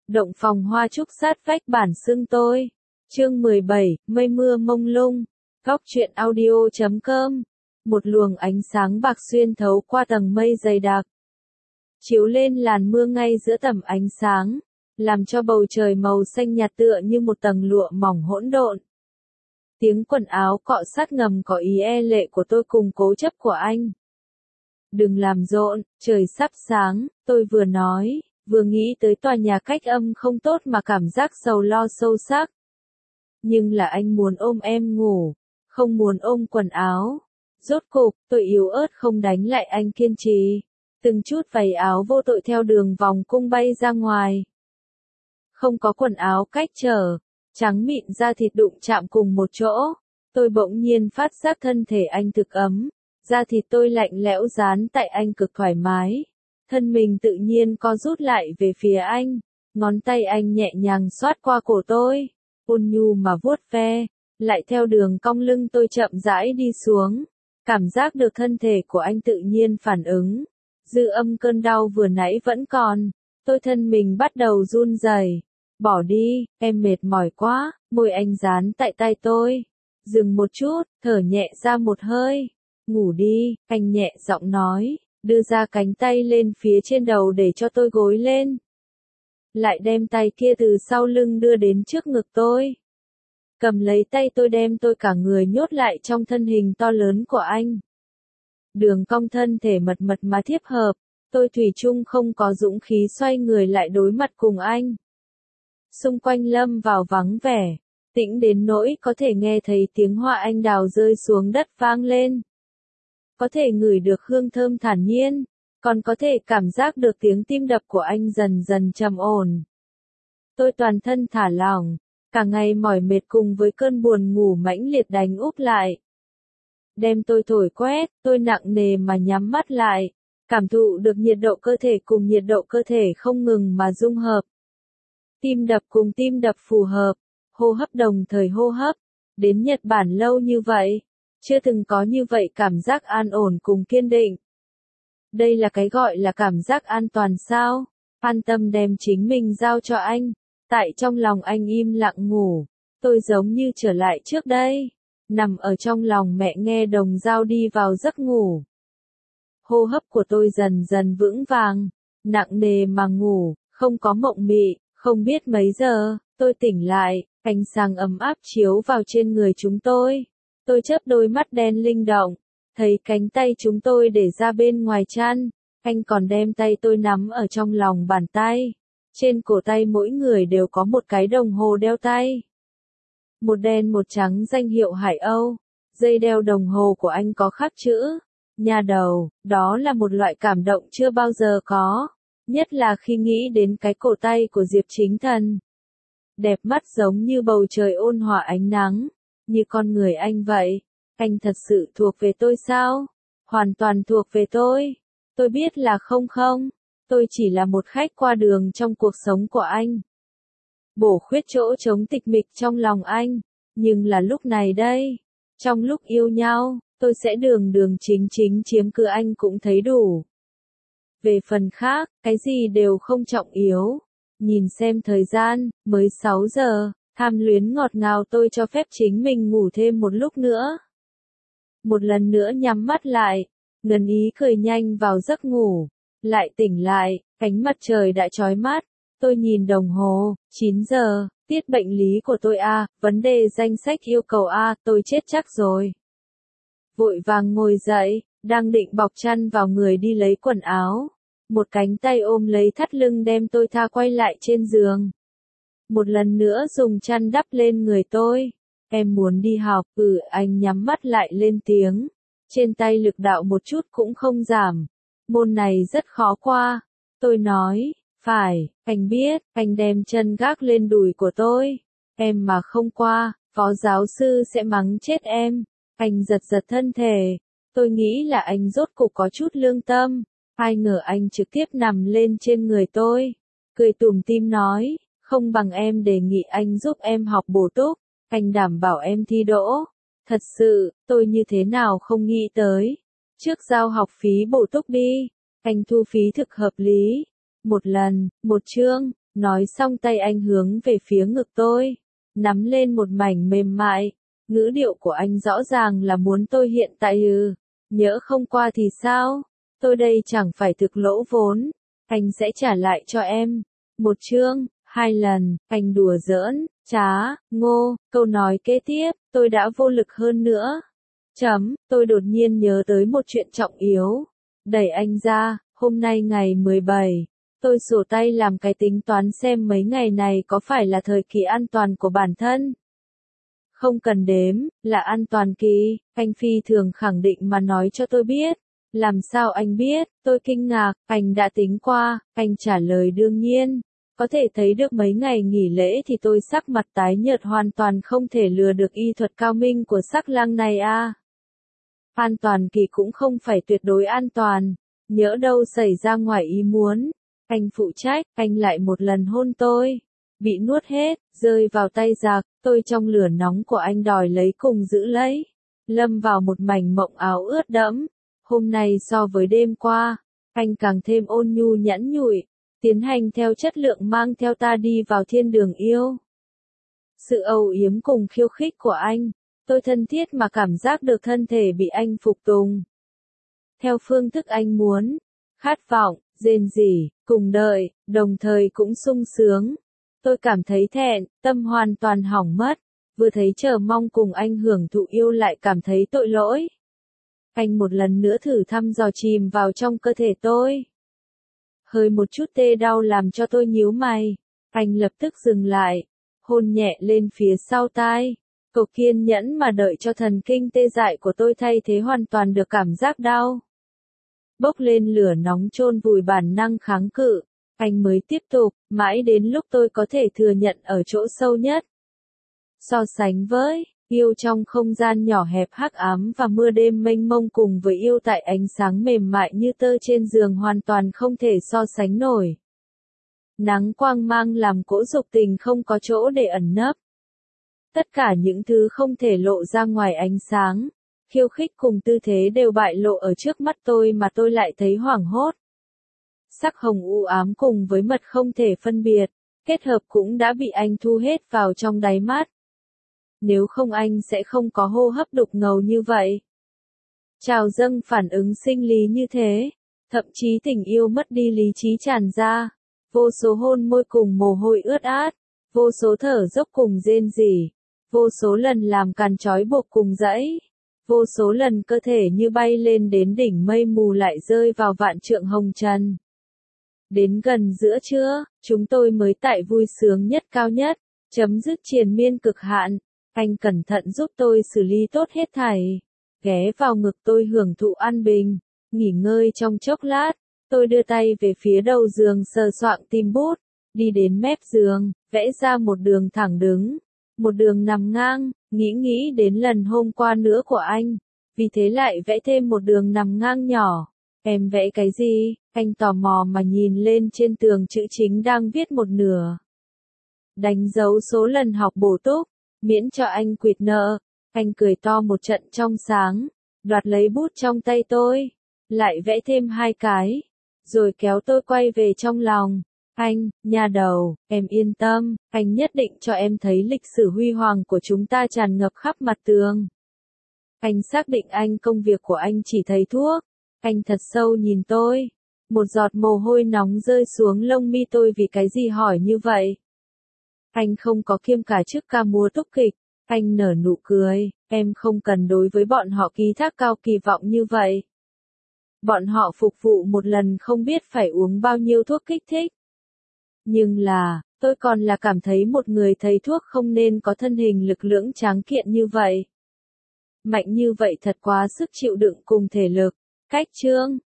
Động phòng hoa trúc sát vách bản xưng tôi. Chương 17, mây mưa mông lung. Góc truyện audio.com. Một luồng ánh sáng bạc xuyên thấu qua tầng mây dày đặc, chiếu lên làn mưa ngay giữa tầm ánh sáng, làm cho bầu trời màu xanh nhạt tựa như một tầng lụa mỏng hỗn độn. Tiếng quần áo cọ sát ngầm có ý e lệ của tôi cùng cố chấp của anh. Đừng làm rộn, trời sắp sáng, tôi vừa nói, vừa nghĩ tới tòa nhà cách âm không tốt mà cảm giác sầu lo sâu sắc. Nhưng là anh muốn ôm em ngủ, không muốn ôm quần áo. Rốt cục, tôi yếu ớt không đánh lại anh kiên trì. Từng chút váy áo vô tội theo đường vòng cung bay ra ngoài. Không có quần áo cách trở, trắng mịn da thịt đụng chạm cùng một chỗ. Tôi bỗng nhiên phát giác thân thể anh thực ấm. Da thịt tôi lạnh lẽo dán tại anh cực thoải mái. Thân mình tự nhiên co rút lại về phía anh. Ngón tay anh nhẹ nhàng xoát qua cổ tôi. Ôn nhu mà vuốt ve. Lại theo đường cong lưng tôi chậm rãi đi xuống. Cảm giác được thân thể của anh tự nhiên phản ứng. Dư âm cơn đau vừa nãy vẫn còn. Tôi thân mình bắt đầu run rẩy. Bỏ đi, em mệt mỏi quá. Môi anh dán tại tay tôi. Dừng một chút, thở nhẹ ra một hơi. Ngủ đi, anh nhẹ giọng nói, đưa ra cánh tay lên phía trên đầu để cho tôi gối lên. Lại đem tay kia từ sau lưng đưa đến trước ngực tôi. Cầm lấy tay tôi đem tôi cả người nhốt lại trong thân hình to lớn của anh. Đường cong thân thể mật mật mà thiếp hợp, tôi thủy chung không có dũng khí xoay người lại đối mặt cùng anh. Xung quanh lâm vào vắng vẻ, tĩnh đến nỗi có thể nghe thấy tiếng hoa anh đào rơi xuống đất vang lên. Có thể ngửi được hương thơm thản nhiên, còn có thể cảm giác được tiếng tim đập của anh dần dần trầm ổn. Tôi toàn thân thả lỏng, cả ngày mỏi mệt cùng với cơn buồn ngủ mãnh liệt đánh úp lại. Đem tôi thổi quét, tôi nặng nề mà nhắm mắt lại, cảm thụ được nhiệt độ cơ thể cùng nhiệt độ cơ thể không ngừng mà dung hợp. Tim đập cùng tim đập phù hợp, hô hấp đồng thời hô hấp, đến Nhật Bản lâu như vậy. Chưa từng có như vậy cảm giác an ổn cùng kiên định. Đây là cái gọi là cảm giác an toàn sao? An tâm đem chính mình giao cho anh. Tại trong lòng anh im lặng ngủ. Tôi giống như trở lại trước đây. Nằm ở trong lòng mẹ nghe đồng dao đi vào giấc ngủ. Hô hấp của tôi dần dần vững vàng. Nặng nề mà ngủ, không có mộng mị, không biết mấy giờ, tôi tỉnh lại, ánh sáng ấm áp chiếu vào trên người chúng tôi. Tôi chớp đôi mắt đen linh động, thấy cánh tay chúng tôi để ra bên ngoài chăn, anh còn đem tay tôi nắm ở trong lòng bàn tay. Trên cổ tay mỗi người đều có một cái đồng hồ đeo tay. Một đen một trắng danh hiệu Hải Âu, dây đeo đồng hồ của anh có khắc chữ, nhà đầu, đó là một loại cảm động chưa bao giờ có, nhất là khi nghĩ đến cái cổ tay của Diệp Chính Thần. Đẹp mắt giống như bầu trời ôn hòa ánh nắng. Như con người anh vậy, anh thật sự thuộc về tôi sao? Hoàn toàn thuộc về tôi. Tôi biết là không, tôi chỉ là một khách qua đường trong cuộc sống của anh. Bổ khuyết chỗ trống tịch mịch trong lòng anh, nhưng là lúc này đây, trong lúc yêu nhau, tôi sẽ đường đường chính chính chiếm cứ anh cũng thấy đủ. Về phần khác, cái gì đều không trọng yếu. Nhìn xem thời gian, mới 6 giờ. Tham luyến ngọt ngào tôi cho phép chính mình ngủ thêm một lúc nữa. Một lần nữa nhắm mắt lại, ngần ý cười nhanh vào giấc ngủ. Lại tỉnh lại, ánh mặt trời đã chói mắt. Tôi nhìn đồng hồ, 9 giờ, tiết bệnh lý của tôi A, vấn đề danh sách yêu cầu A, tôi chết chắc rồi. Vội vàng ngồi dậy, đang định bọc chăn vào người đi lấy quần áo. Một cánh tay ôm lấy thắt lưng đem tôi tha quay lại trên giường. Một lần nữa dùng chăn đắp lên người tôi. Em muốn đi học, anh nhắm mắt lại lên tiếng. Trên tay lực đạo một chút cũng không giảm. Môn này rất khó qua. Tôi nói, phải, anh biết, anh đem chân gác lên đùi của tôi. Em mà không qua, phó giáo sư sẽ mắng chết em. Anh giật giật thân thể. Tôi nghĩ là anh rốt cục có chút lương tâm. Ai ngờ anh trực tiếp nằm lên trên người tôi. Cười tủm tỉm nói. Không bằng em đề nghị anh giúp em học bổ túc, anh đảm bảo em thi đỗ. Thật sự, tôi như thế nào không nghĩ tới. Trước giao học phí bổ túc đi, anh thu phí thực hợp lý. Một lần, một chương, Nói xong tay anh hướng về phía ngực tôi, nắm lên một mảnh mềm mại. Ngữ điệu của anh rõ ràng là muốn tôi hiện tại nhỡ không qua thì sao? Tôi đây chẳng phải thực lỗ vốn, anh sẽ trả lại cho em. Một chương, 2 lần, anh đùa giỡn, trá, ngô, câu nói kế tiếp, tôi đã vô lực hơn nữa. Tôi đột nhiên nhớ tới một chuyện trọng yếu. Đẩy anh ra, hôm nay ngày 17. Tôi sổ tay làm cái tính toán xem mấy ngày này có phải là thời kỳ an toàn của bản thân. Không cần đếm, là an toàn kỳ, anh phi thường khẳng định mà nói cho tôi biết. Làm sao anh biết? Tôi kinh ngạc, anh đã tính qua, anh trả lời đương nhiên. Có thể thấy được mấy ngày nghỉ lễ thì tôi sắc mặt tái nhợt hoàn toàn không thể lừa được y thuật cao minh của sắc lang này a. An toàn kỳ cũng không phải tuyệt đối an toàn, nhỡ đâu xảy ra ngoài ý muốn. Anh phụ trách, anh lại một lần hôn tôi. Bị nuốt hết, rơi vào tay giặc, tôi trong lửa nóng của anh đòi lấy cùng giữ lấy. Lâm vào một mảnh mộng áo ướt đẫm. Hôm nay so với đêm qua, anh càng thêm ôn nhu nhẫn nhụi, tiến hành theo chất lượng mang theo ta đi vào thiên đường yêu. Sự âu yếm cùng khiêu khích của anh, tôi thân thiết mà cảm giác được thân thể bị anh phục tùng. Theo phương thức anh muốn, khát vọng, rên rỉ, cùng đợi, đồng thời cũng sung sướng. Tôi cảm thấy thẹn, tâm hoàn toàn hỏng mất, vừa thấy chờ mong cùng anh hưởng thụ yêu lại cảm thấy tội lỗi. Anh một lần nữa thử thăm dò chìm vào trong cơ thể tôi. Hơi một chút tê đau làm cho tôi nhíu mày. Anh lập tức dừng lại, hôn nhẹ lên phía sau tai. Cậu kiên nhẫn mà đợi cho thần kinh tê dại của tôi thay thế hoàn toàn được cảm giác đau. Bốc lên lửa nóng chôn vùi bản năng kháng cự. Anh mới tiếp tục, mãi đến lúc tôi có thể thừa nhận ở chỗ sâu nhất. So sánh với yêu trong không gian nhỏ hẹp hắc ám và mưa đêm mênh mông cùng với yêu tại ánh sáng mềm mại như tơ trên giường hoàn toàn không thể so sánh nổi. Nắng quang mang làm cỗ dục tình không có chỗ để ẩn nấp. Tất cả những thứ không thể lộ ra ngoài ánh sáng, khiêu khích cùng tư thế đều bại lộ ở trước mắt tôi mà tôi lại thấy hoảng hốt. Sắc hồng u ám cùng với mật không thể phân biệt, kết hợp cũng đã bị anh thu hết vào trong đáy mắt. Nếu không anh sẽ không có hô hấp đục ngầu như vậy. Trào dâng phản ứng sinh lý như thế, thậm chí tình yêu mất đi lý trí tràn ra, vô số hôn môi cùng mồ hôi ướt át, vô số thở dốc cùng rên rỉ, vô số lần làm càn trói buộc cùng dãy, vô số lần cơ thể như bay lên đến đỉnh mây mù lại rơi vào vạn trượng hồng trần. Đến gần giữa trưa, chúng tôi mới tại vui sướng nhất cao nhất, chấm dứt triền miên cực hạn. Anh cẩn thận giúp tôi xử lý tốt hết thảy. Ghé vào ngực tôi hưởng thụ an bình, nghỉ ngơi trong chốc lát. Tôi đưa tay về phía đầu giường sờ soạng tìm bút, đi đến mép giường, vẽ ra một đường thẳng đứng, một đường nằm ngang, nghĩ đến lần hôm qua nữa của anh. Vì thế lại vẽ thêm một đường nằm ngang nhỏ. Em vẽ cái gì? Anh tò mò mà nhìn lên trên tường chữ chính đang viết một nửa. Đánh dấu số lần học bổ túc, miễn cho anh quỵt nợ. Anh cười to một trận trong sáng, đoạt lấy bút trong tay tôi, lại vẽ thêm 2 cái, rồi kéo tôi quay về trong lòng. Anh, nhà đầu, em yên tâm, anh nhất định cho em thấy lịch sử huy hoàng của chúng ta tràn ngập khắp mặt tường. Anh xác định anh công việc của anh chỉ thầy thuốc. Anh thật sâu nhìn tôi. Một giọt mồ hôi nóng rơi xuống lông mi tôi vì cái gì hỏi như vậy. Anh không có kiêng cả trước ca múa túc kịch. Anh nở nụ cười, em không cần đối với bọn họ ký thác cao kỳ vọng như vậy. Bọn họ phục vụ một lần không biết phải uống bao nhiêu thuốc kích thích. Nhưng là, tôi còn là cảm thấy một người thầy thuốc không nên có thân hình lực lưỡng tráng kiện như vậy. Mạnh như vậy thật quá sức chịu đựng cùng thể lực. Cách chương